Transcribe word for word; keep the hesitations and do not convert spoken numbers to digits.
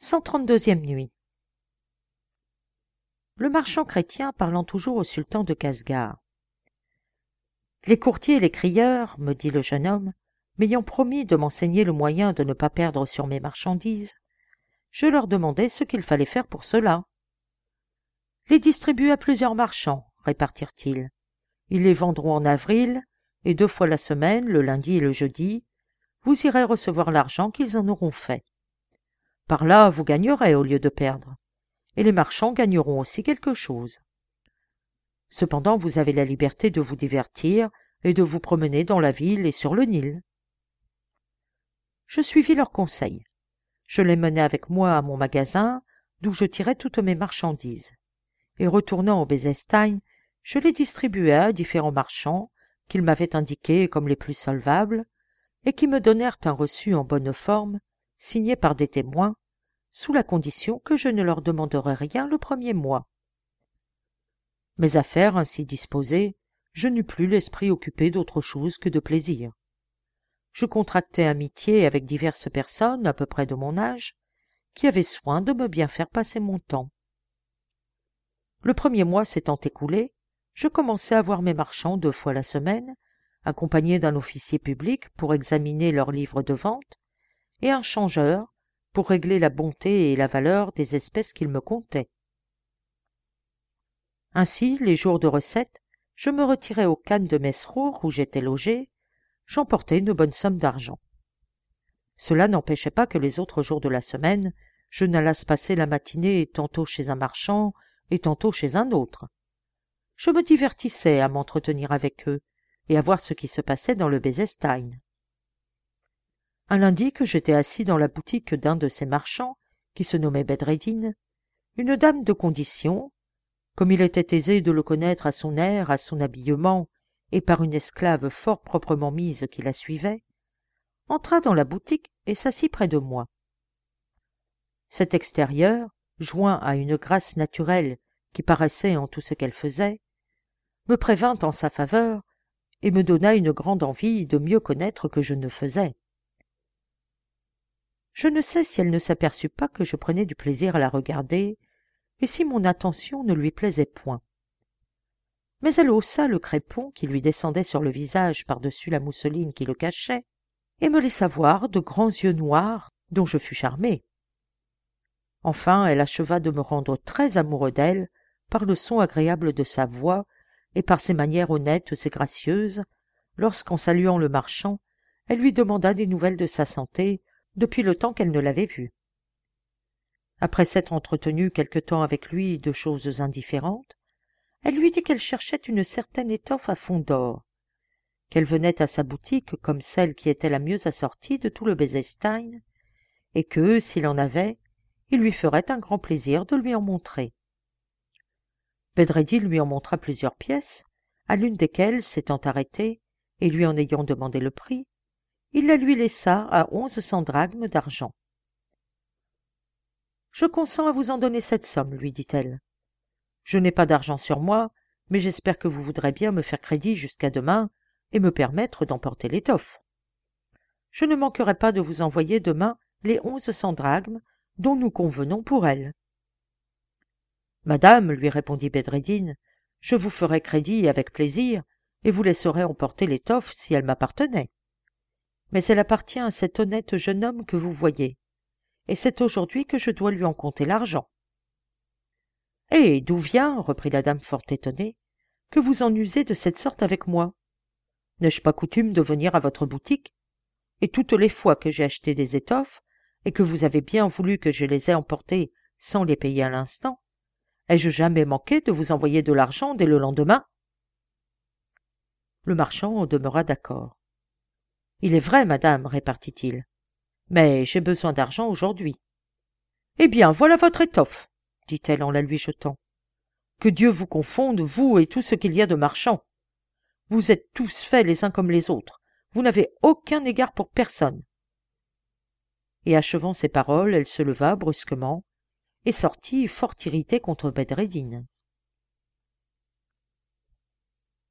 cent trente-deuxième nuit. Le marchand chrétien parlant toujours au sultan de Casgar. Les courtiers et les crieurs, me dit le jeune homme, m'ayant promis de m'enseigner le moyen de ne pas perdre sur mes marchandises, je leur demandai ce qu'il fallait faire pour cela. Les distribuer à plusieurs marchands, répartirent-ils. Ils les vendront en avril, et deux fois la semaine, le lundi et le jeudi, vous irez recevoir l'argent qu'ils en auront fait. Par là, vous gagnerez au lieu de perdre, et les marchands gagneront aussi quelque chose. Cependant, vous avez la liberté de vous divertir et de vous promener dans la ville et sur le Nil. Je suivis leurs conseils. Je les menai avec moi à mon magasin, d'où je tirai toutes mes marchandises, et retournant au Bezestein, je les distribuai à différents marchands qu'ils m'avaient indiqués comme les plus solvables, et qui me donnèrent un reçu en bonne forme, signé par des témoins, sous la condition que je ne leur demanderais rien le premier mois. Mes affaires ainsi disposées, je n'eus plus l'esprit occupé d'autre chose que de plaisir. Je contractai amitié avec diverses personnes à peu près de mon âge, qui avaient soin de me bien faire passer mon temps. Le premier mois s'étant écoulé, je commençai à voir mes marchands deux fois la semaine, accompagné d'un officier public pour examiner leurs livres de vente, et un changeur pour régler la bonté et la valeur des espèces qu'ils me comptaient. Ainsi, les jours de recette, je me retirai au khan de Mesrour où j'étais logé, j'emportai une bonne somme d'argent. Cela n'empêchait pas que les autres jours de la semaine, je n'allasse passer la matinée tantôt chez un marchand et tantôt chez un autre. Je me divertissais à m'entretenir avec eux et à voir ce qui se passait dans le Bezestein. Un lundi que j'étais assis dans la boutique d'un de ces marchands, qui se nommait Bedreddin, une dame de condition, comme il était aisé de le connaître à son air, à son habillement, et par une esclave fort proprement mise qui la suivait, entra dans la boutique et s'assit près de moi. Cet extérieur, joint à une grâce naturelle qui paraissait en tout ce qu'elle faisait, me prévint en sa faveur et me donna une grande envie de mieux connaître que je ne faisais. Je ne sais si elle ne s'aperçut pas que je prenais du plaisir à la regarder, et si mon attention ne lui plaisait point. Mais elle haussa le crépon qui lui descendait sur le visage par-dessus la mousseline qui le cachait, et me laissa voir de grands yeux noirs dont je fus charmé. Enfin, elle acheva de me rendre très amoureux d'elle par le son agréable de sa voix et par ses manières honnêtes et gracieuses, lorsqu'en saluant le marchand, elle lui demanda des nouvelles de sa santé depuis le temps qu'elle ne l'avait vu. Après s'être entretenue quelque temps avec lui de choses indifférentes, elle lui dit qu'elle cherchait une certaine étoffe à fond d'or, qu'elle venait à sa boutique comme celle qui était la mieux assortie de tout le Bezestein, et que, s'il en avait, il lui ferait un grand plaisir de lui en montrer. Bedreddin lui en montra plusieurs pièces, à l'une desquelles, s'étant arrêté, et lui en ayant demandé le prix, il la lui laissa à onze cents drachmes d'argent. « Je consens à vous en donner cette somme, lui dit-elle. Je n'ai pas d'argent sur moi, mais j'espère que vous voudrez bien me faire crédit jusqu'à demain et me permettre d'emporter l'étoffe. Je ne manquerai pas de vous envoyer demain les onze cents drachmes dont nous convenons pour elle. »« Madame, lui répondit Bedreddin, je vous ferai crédit avec plaisir et vous laisserai emporter l'étoffe si elle m'appartenait. Mais elle appartient à cet honnête jeune homme que vous voyez, et c'est aujourd'hui que je dois lui en compter l'argent. »« Et d'où vient, reprit la dame fort étonnée, que vous en usez de cette sorte avec moi? N'ai-je pas coutume de venir à votre boutique? Et toutes les fois que j'ai acheté des étoffes, et que vous avez bien voulu que je les ai emportées sans les payer à l'instant, ai-je jamais manqué de vous envoyer de l'argent dès le lendemain? » Le marchand demeura d'accord. « Il est vrai, madame, répartit-il, mais j'ai besoin d'argent aujourd'hui. »« Eh bien, voilà votre étoffe, dit-elle en la lui jetant. Que Dieu vous confonde, vous et tout ce qu'il y a de marchands. Vous êtes tous faits les uns comme les autres, vous n'avez aucun égard pour personne. » Et achevant ces paroles, elle se leva brusquement et sortit fort irritée contre Bedreddin.